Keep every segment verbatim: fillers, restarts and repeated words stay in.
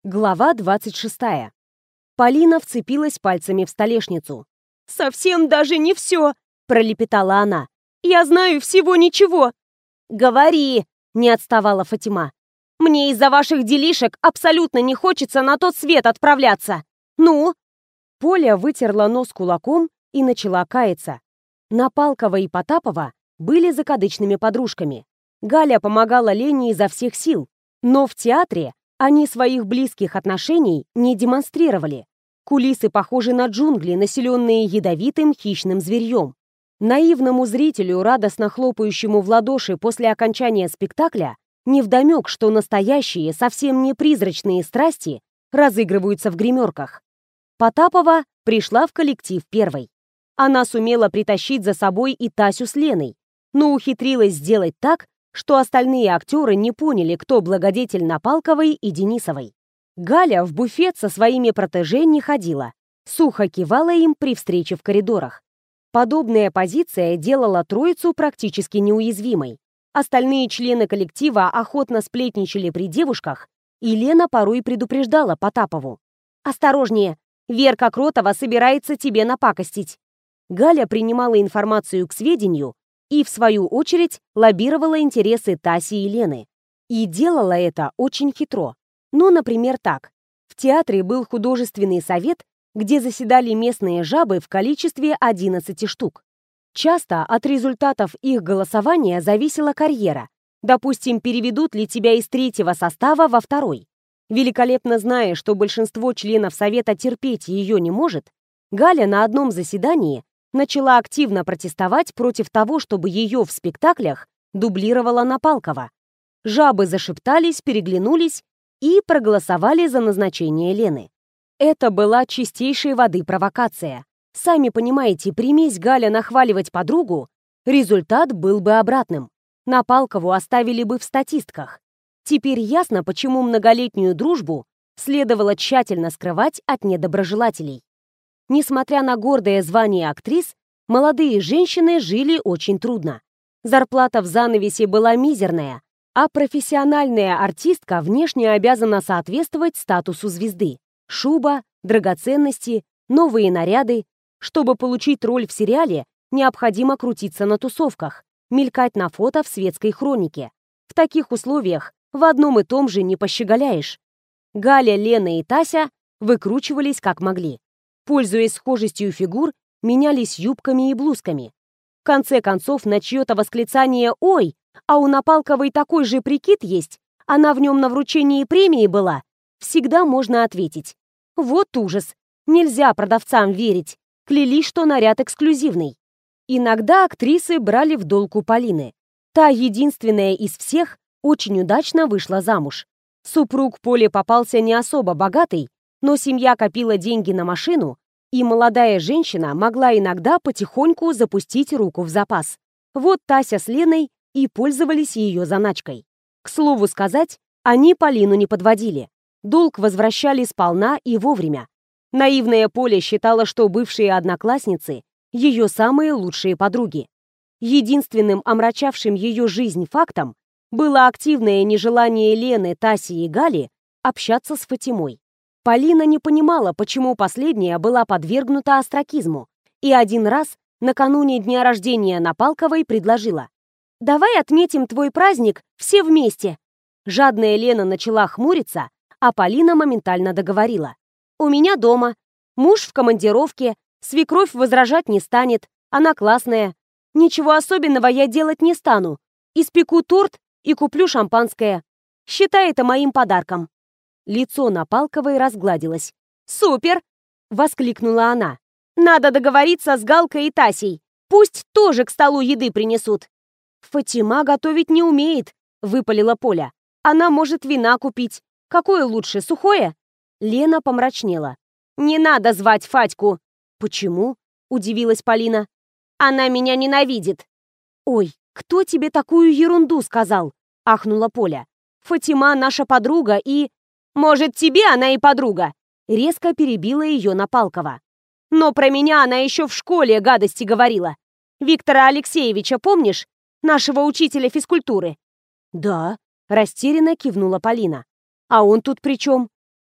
Глава двадцать шестая. Полина вцепилась пальцами в столешницу. «Совсем даже не все!» — пролепетала она. «Я знаю всего ничего!» «Говори!» — не отставала Фатима. «Мне из-за ваших делишек абсолютно не хочется на тот свет отправляться! Ну?» Поля вытерла нос кулаком и начала каяться. Напалкова и Потапова были закадычными подружками. Галя помогала Лене изо всех сил, но в театре они своих близких отношений не демонстрировали. Кулисы похожи на джунгли, населенные ядовитым хищным зверьем. Наивному зрителю, радостно хлопающему в ладоши после окончания спектакля, невдомек, что настоящие, совсем не призрачные страсти разыгрываются в гримерках. Потапова пришла в коллектив первой. Она сумела притащить за собой и Тасю с Леной, но ухитрилась сделать так, что остальные актеры не поняли, кто благодетель Напалковой и Денисовой. Галя в буфет со своими протеже не ходила, сухо кивала им при встрече в коридорах. Подобная позиция делала троицу практически неуязвимой. Остальные члены коллектива охотно сплетничали при девушках, и Лена порой предупреждала Потапову: «Осторожнее, Верка Кротова собирается тебе напакостить». Галя принимала информацию к сведению и, в свою очередь, лоббировала интересы Таси и Лены. И делала это очень хитро. Ну, например, так. В театре был художественный совет, где заседали местные жабы в количестве одиннадцати штук. Часто от результатов их голосования зависела карьера. Допустим, переведут ли тебя из третьего состава во второй. Великолепно зная, что большинство членов совета терпеть ее не может, Галя на одном заседании начала активно протестовать против того, чтобы ее в спектаклях дублировала Напалкова. Жабы зашептались, переглянулись и проголосовали за назначение Лены. Это была чистейшей воды провокация. Сами понимаете, примись Галя нахваливать подругу, результат был бы обратным. Напалкову оставили бы в статистках. Теперь ясно, почему многолетнюю дружбу следовало тщательно скрывать от недоброжелателей. Несмотря на гордое звание актрис, молодые женщины жили очень трудно. Зарплата в занавесе была мизерная, а профессиональная артистка внешне обязана соответствовать статусу звезды. Шуба, драгоценности, новые наряды. Чтобы получить роль в сериале, необходимо крутиться на тусовках, мелькать на фото в светской хронике. В таких условиях в одном и том же не пощеголяешь. Галя, Лена и Тася выкручивались как могли. Пользуясь схожестью фигур, менялись юбками и блузками. В конце концов, на чье-то восклицание «Ой, а у Напалковой такой же прикид есть, она в нем на вручении премии была», всегда можно ответить: «Вот ужас, нельзя продавцам верить, клялись, что наряд эксклюзивный». Иногда актрисы брали в долг у Полины. Та, единственная из всех, очень удачно вышла замуж. Супруг Поле попался не особо богатый, но семья копила деньги на машину, и молодая женщина могла иногда потихоньку запустить руку в запас. Вот Тася с Леной и пользовались ее заначкой. К слову сказать, они Полину не подводили. Долг возвращали сполна и вовремя. Наивная Поля считала, что бывшие одноклассницы — ее самые лучшие подруги. Единственным омрачавшим ее жизнь фактом было активное нежелание Лены, Таси и Гали общаться с Фатимой. Полина не понимала, почему последняя была подвергнута остракизму, и один раз, накануне дня рождения Напалковой, предложила: «Давай отметим твой праздник все вместе». Жадная Лена начала хмуриться, а Полина моментально договорила: «У меня дома, муж в командировке, свекровь возражать не станет, она классная. Ничего особенного я делать не стану. Испеку торт и куплю шампанское. Считай это моим подарком». Лицо Напалковой разгладилось. «Супер!» — воскликнула она. «Надо договориться с Галкой и Тасей. Пусть тоже к столу еды принесут». «Фатима готовить не умеет», — выпалила Поля. «Она может вина купить. Какое лучше, сухое?» Лена помрачнела. «Не надо звать Фатьку». «Почему?» — удивилась Полина. «Она меня ненавидит». «Ой, кто тебе такую ерунду сказал?» — ахнула Поля. «Фатима наша подруга и...» «Может, тебе она и подруга?» — резко перебила ее Напалкова. «Но про меня она еще в школе гадости говорила. Виктора Алексеевича помнишь? Нашего учителя физкультуры?» «Да», — растерянно кивнула Полина. «А он тут при чем?»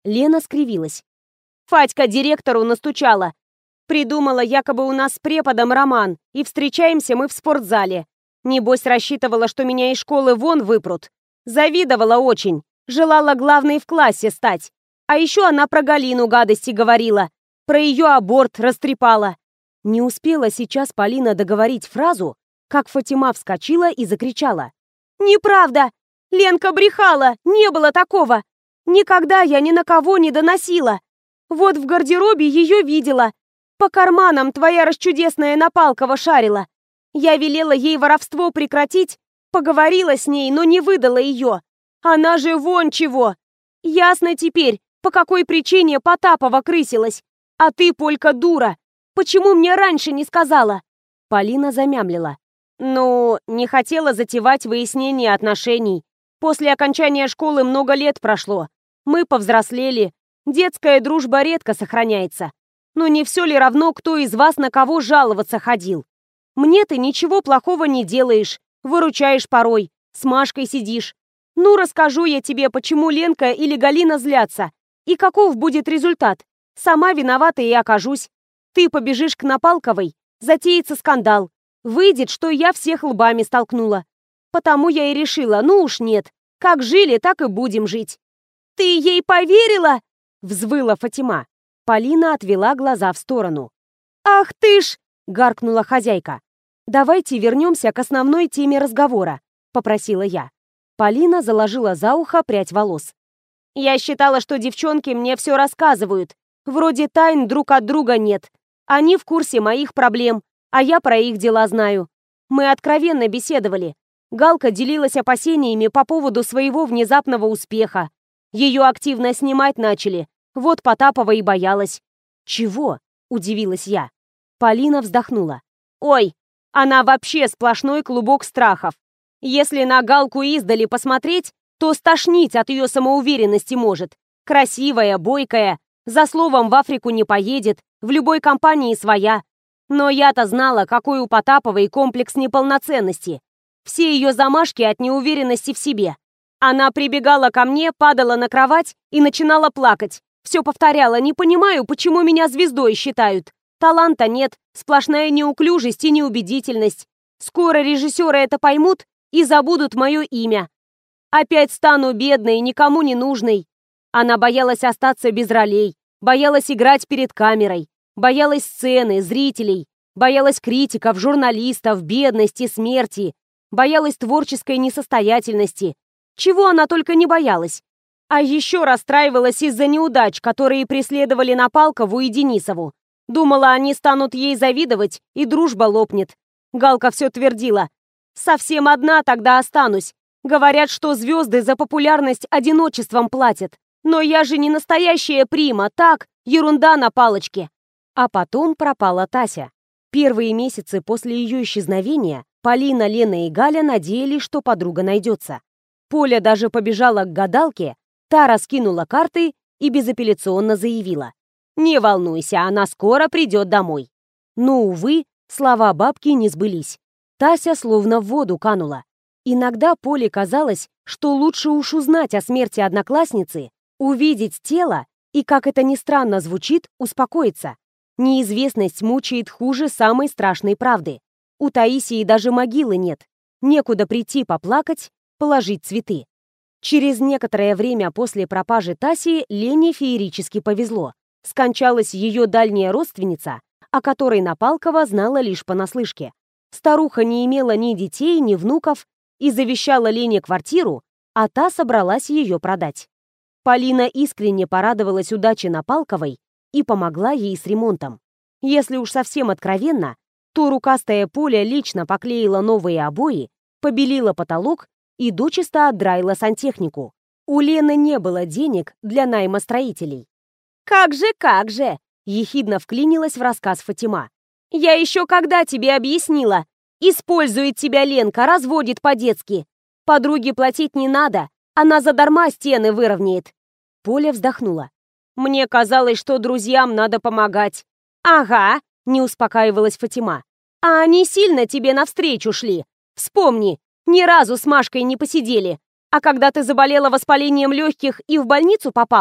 Лена скривилась. Фатька директору настучала. Придумала, якобы у нас с преподом роман, и встречаемся мы в спортзале. Небось, рассчитывала, что меня из школы вон выпрут. Завидовала очень. Желала главной в классе стать. А еще она про Галину гадости говорила. Про ее аборт растрепала. Не успела сейчас Полина договорить фразу, как Фатима вскочила и закричала. «Неправда! Ленка брехала! Не было такого! Никогда я ни на кого не доносила! Вот в гардеробе ее видела! По карманам твоя расчудесная Напалкова шарила! Я велела ей воровство прекратить, поговорила с ней, но не выдала ее! Она же вон чего! Ясно теперь, по какой причине Потапова крысилась! А ты, Полька, дура! Почему мне раньше не сказала?» Полина замямлила. «Ну, не хотела затевать выяснение отношений. После окончания школы много лет прошло. Мы повзрослели. Детская дружба редко сохраняется. Но не все ли равно, кто из вас на кого жаловаться ходил? Мне ты ничего плохого не делаешь, выручаешь порой, с Машкой сидишь. Ну, расскажу я тебе, почему Ленка или Галина злятся, и каков будет результат. Сама виновата и окажусь. Ты побежишь к Напалковой, затеется скандал. Выйдет, что я всех лбами столкнула. Потому я и решила, ну уж нет, как жили, так и будем жить». «Ты ей поверила?» — взвыла Фатима. Полина отвела глаза в сторону. «Ах ты ж!» — гаркнула хозяйка. «Давайте вернемся к основной теме разговора», — попросила я. Полина заложила за ухо прядь волос. «Я считала, что девчонки мне все рассказывают. Вроде тайн друг от друга нет. Они в курсе моих проблем, а я про их дела знаю. Мы откровенно беседовали. Галка делилась опасениями по поводу своего внезапного успеха. Ее активно снимать начали. Вот Потапова и боялась». «Чего?» – удивилась я. Полина вздохнула. «Ой, она вообще сплошной клубок страхов. Если на Галку издали посмотреть, то стошнить от ее самоуверенности может. Красивая, бойкая, за словом в Африку не поедет, в любой компании своя. Но я-то знала, какой у Потаповой комплекс неполноценности. Все ее замашки от неуверенности в себе. Она прибегала ко мне, падала на кровать и начинала плакать. Все повторяла: не понимаю, почему меня звездой считают. Таланта нет, сплошная неуклюжесть и неубедительность. Скоро режиссеры это поймут и забудут мое имя. Опять стану бедной, никому не нужной. Она боялась остаться без ролей, боялась играть перед камерой, боялась сцены, зрителей, боялась критиков, журналистов, бедности, смерти, боялась творческой несостоятельности. Чего она только не боялась. А еще расстраивалась из-за неудач, которые преследовали Напалкову и Денисову. Думала, они станут ей завидовать, и дружба лопнет. Галка все твердила: «Совсем одна тогда останусь. Говорят, что звезды за популярность одиночеством платят. Но я же не настоящая прима, так, ерунда на палочке». А потом пропала Тася. Первые месяцы после ее исчезновения Полина, Лена и Галя надеялись, что подруга найдется. Поля даже побежала к гадалке, та раскинула карты и безапелляционно заявила: «Не волнуйся, она скоро придет домой». Но, увы, слова бабки не сбылись. Тася словно в воду канула. Иногда Поле казалось, что лучше уж узнать о смерти одноклассницы, увидеть тело и, как это ни странно звучит, успокоиться. Неизвестность мучает хуже самой страшной правды. У Таисии даже могилы нет. Некуда прийти поплакать, положить цветы. Через некоторое время после пропажи Таси Лене феерически повезло. Скончалась ее дальняя родственница, о которой Напалкова знала лишь понаслышке. Старуха не имела ни детей, ни внуков и завещала Лене квартиру, а та собралась ее продать. Полина искренне порадовалась удаче Напалковой и помогла ей с ремонтом. Если уж совсем откровенно, то рукастая Поля лично поклеила новые обои, побелила потолок и дочисто отдраила сантехнику. У Лены не было денег для найма строителей. «Как же, как же!» — ехидно вклинилась в рассказ Фатима. «Я еще когда тебе объяснила? Использует тебя Ленка, разводит по-детски. Подруге платить не надо, она задарма стены выровняет». Поля вздохнула. «Мне казалось, что друзьям надо помогать». «Ага», — не успокаивалась Фатима. «А они сильно тебе навстречу шли. Вспомни, ни разу с Машкой не посидели. А когда ты заболела воспалением легких и в больницу попала,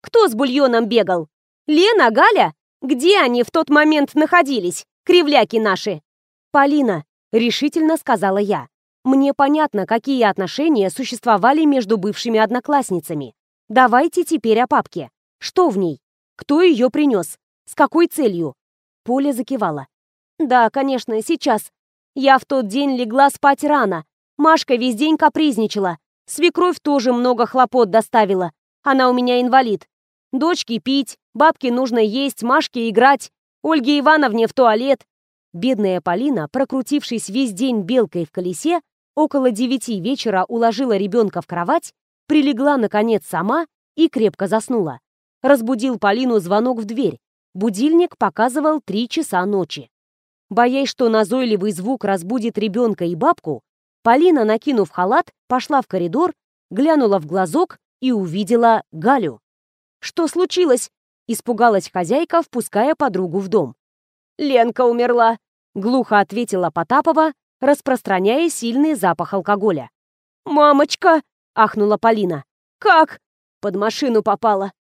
Кто с бульоном бегал? Лена, Галя? Где они в тот момент находились, кривляки наши?» «Полина», — решительно сказала я, — «мне понятно, какие отношения существовали между бывшими одноклассницами. Давайте теперь о папке. Что в ней? Кто ее принес? С какой целью?» Поля закивала. «Да, конечно, сейчас. Я в тот день легла спать рано. Машка весь день капризничала. Свекровь тоже много хлопот доставила. Она у меня инвалид. Дочке пить, бабке нужно есть, Машке играть, Ольге Ивановне в туалет». Бедная Полина, прокрутившись весь день белкой в колесе, около девяти вечера уложила ребенка в кровать, прилегла, наконец, сама и крепко заснула. Разбудил Полину звонок в дверь. Будильник показывал три часа ночи. Боясь, что назойливый звук разбудит ребенка и бабку, Полина, накинув халат, пошла в коридор, глянула в глазок и увидела Галю. «Что случилось?» — испугалась хозяйка, впуская подругу в дом. «Ленка умерла», — глухо ответила Потапова, распространяя сильный запах алкоголя. «Мамочка!» — ахнула Полина. «Как?» «Под машину попала».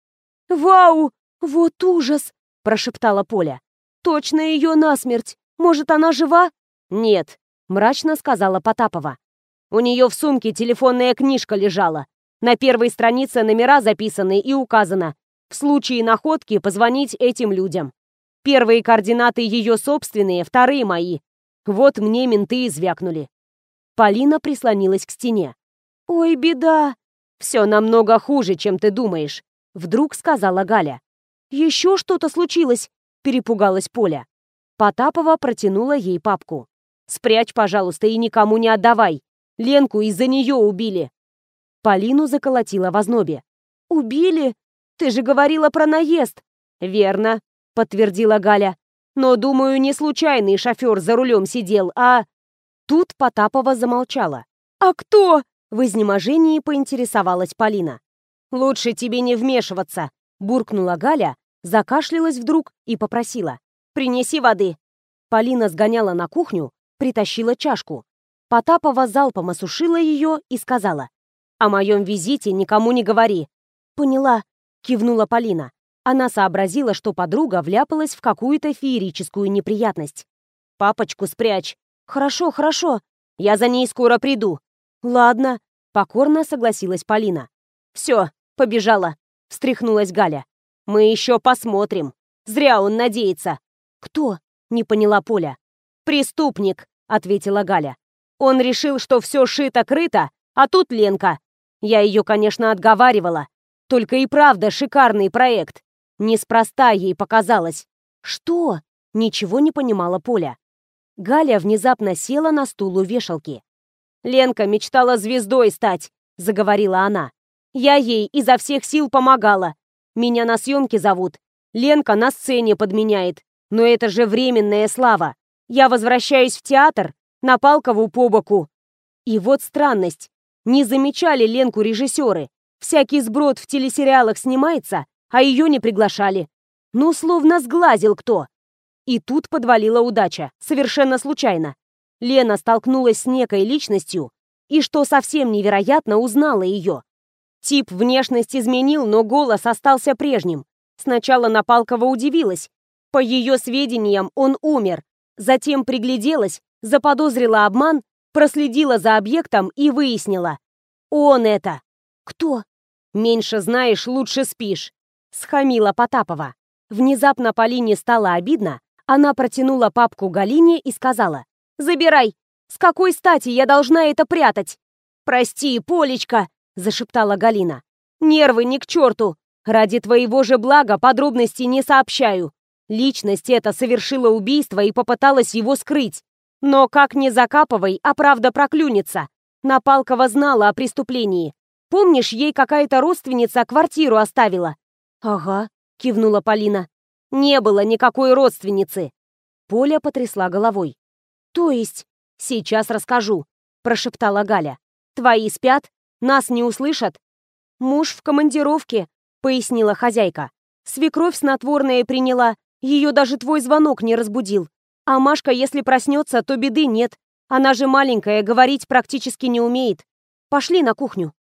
«Вау! Вот ужас!» — прошептала Поля. «Точно ее насмерть! Может, она жива?» «Нет», — мрачно сказала Потапова. «У нее в сумке телефонная книжка лежала. На первой странице номера записаны и указано: в случае находки позвонить этим людям. Первые координаты ее собственные, вторые мои. Вот мне менты и звякнули». Полина прислонилась к стене. «Ой, беда!» «Все намного хуже, чем ты думаешь», — вдруг сказала Галя. «Еще что-то случилось?» — перепугалась Поля. Потапова протянула ей папку. «Спрячь, пожалуйста, и никому не отдавай. Ленку из-за нее убили». Полину заколотила в ознобе. «Убили? Ты же говорила про наезд». «Верно», — подтвердила Галя. «Но, думаю, не случайный шофер за рулем сидел, а...» Тут Потапова замолчала. «А кто?» — в изнеможении поинтересовалась Полина. «Лучше тебе не вмешиваться», — буркнула Галя, закашлялась вдруг и попросила: «Принеси воды». Полина сгоняла на кухню, притащила чашку. Потапова залпом осушила ее и сказала: «О моем визите никому не говори». «Поняла», — кивнула Полина. Она сообразила, что подруга вляпалась в какую-то феерическую неприятность. «Папочку спрячь». «Хорошо, хорошо. Я за ней скоро приду». «Ладно», — покорно согласилась Полина. «Все, побежала», — встряхнулась Галя. «Мы еще посмотрим. Зря он надеется». «Кто?» — не поняла Поля. «Преступник», — ответила Галя. «Он решил, что все шито-крыто, а тут Ленка. Я ее, конечно, отговаривала. Только и правда шикарный проект. Неспроста ей показалось». «Что?» — ничего не понимала Поля. Галя внезапно села на стул у вешалки. «Ленка мечтала звездой стать», — заговорила она. «Я ей изо всех сил помогала. Меня на съемки зовут. Ленка на сцене подменяет. Но это же временная слава. Я возвращаюсь в театр, на Палкову по боку». И вот странность. Не замечали Ленку режиссеры. Всякий сброд в телесериалах снимается, а ее не приглашали. Ну, словно сглазил кто. И тут подвалила удача, совершенно случайно. Лена столкнулась с некой личностью, и, что совсем невероятно, узнала ее. Тип внешность изменил, но голос остался прежним. Сначала Напалкова удивилась. По ее сведениям, он умер. Затем пригляделась, заподозрила обман, проследила за объектом и выяснила: он это. «Кто?» «Меньше знаешь, лучше спишь», — схамила Потапова. Внезапно Полине стало обидно. Она протянула папку Галине и сказала: «Забирай. С какой стати я должна это прятать?» «Прости, Полечка», — зашептала Галина. «Нервы ни к черту. Ради твоего же блага подробностей не сообщаю. Личность эта совершила убийство и попыталась его скрыть. Но как ни закапывай, а правда проклюнется. Напалкова знала о преступлении. Помнишь, ей какая-то родственница квартиру оставила?» «Ага», — кивнула Полина. «Не было никакой родственницы». Поля потрясла головой. «То есть?» «Сейчас расскажу», — прошептала Галя. «Твои спят? Нас не услышат?» «Муж в командировке», — пояснила хозяйка. «Свекровь снотворное приняла. Ее даже твой звонок не разбудил. А Машка, если проснется, то беды нет. Она же маленькая, говорить практически не умеет. Пошли на кухню».